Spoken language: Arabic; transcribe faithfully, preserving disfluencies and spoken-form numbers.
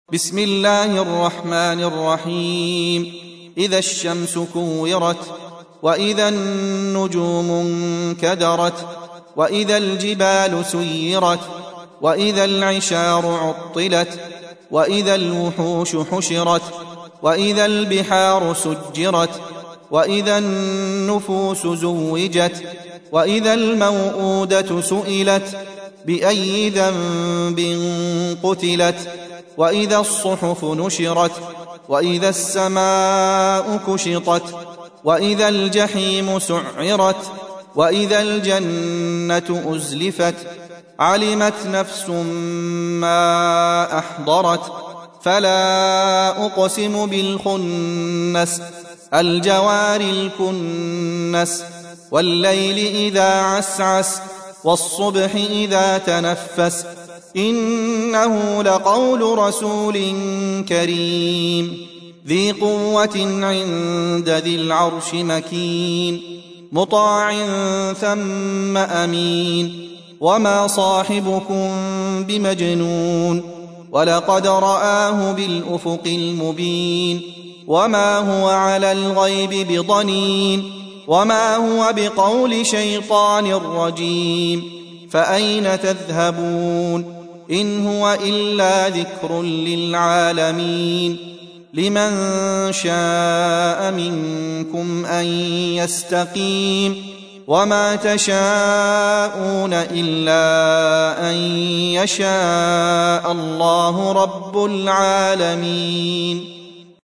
بسم الله الرحمن الرحيم. إذا الشمس كورت، وإذا النجوم انكدرت، وإذا الجبال سيرت، وإذا العشار عطلت، وإذا الوحوش حشرت، وإذا البحار سجرت، وإذا النفوس زوجت، وإذا الموءودة سئلت بأي ذنب قتلت، وإذا الصحف نشرت، وإذا السماء كشطت، وإذا الجحيم سعرت، وإذا الجنة أزلفت. علمت نفس ما أحضرت. فلا أقسم بالخنس، الجوار الكنس، والليل إذا عسعس، والصبح إذا تنفس. إنه لقول رسول كريم ذي قوة عند ذي العرش مكين، مطاع ثم أمين. وما صاحبكم بمجنون، ولقد رآه بالأفق المبين. وما هو على الغيب بضنين، وما هو بقول شيطان رجيم. فأين تذهبون؟ إن هو إلا ذكر للعالمين. لمن شاء منكم أن يستقيم، وما تشاءون إلا أن يشاء الله رب العالمين.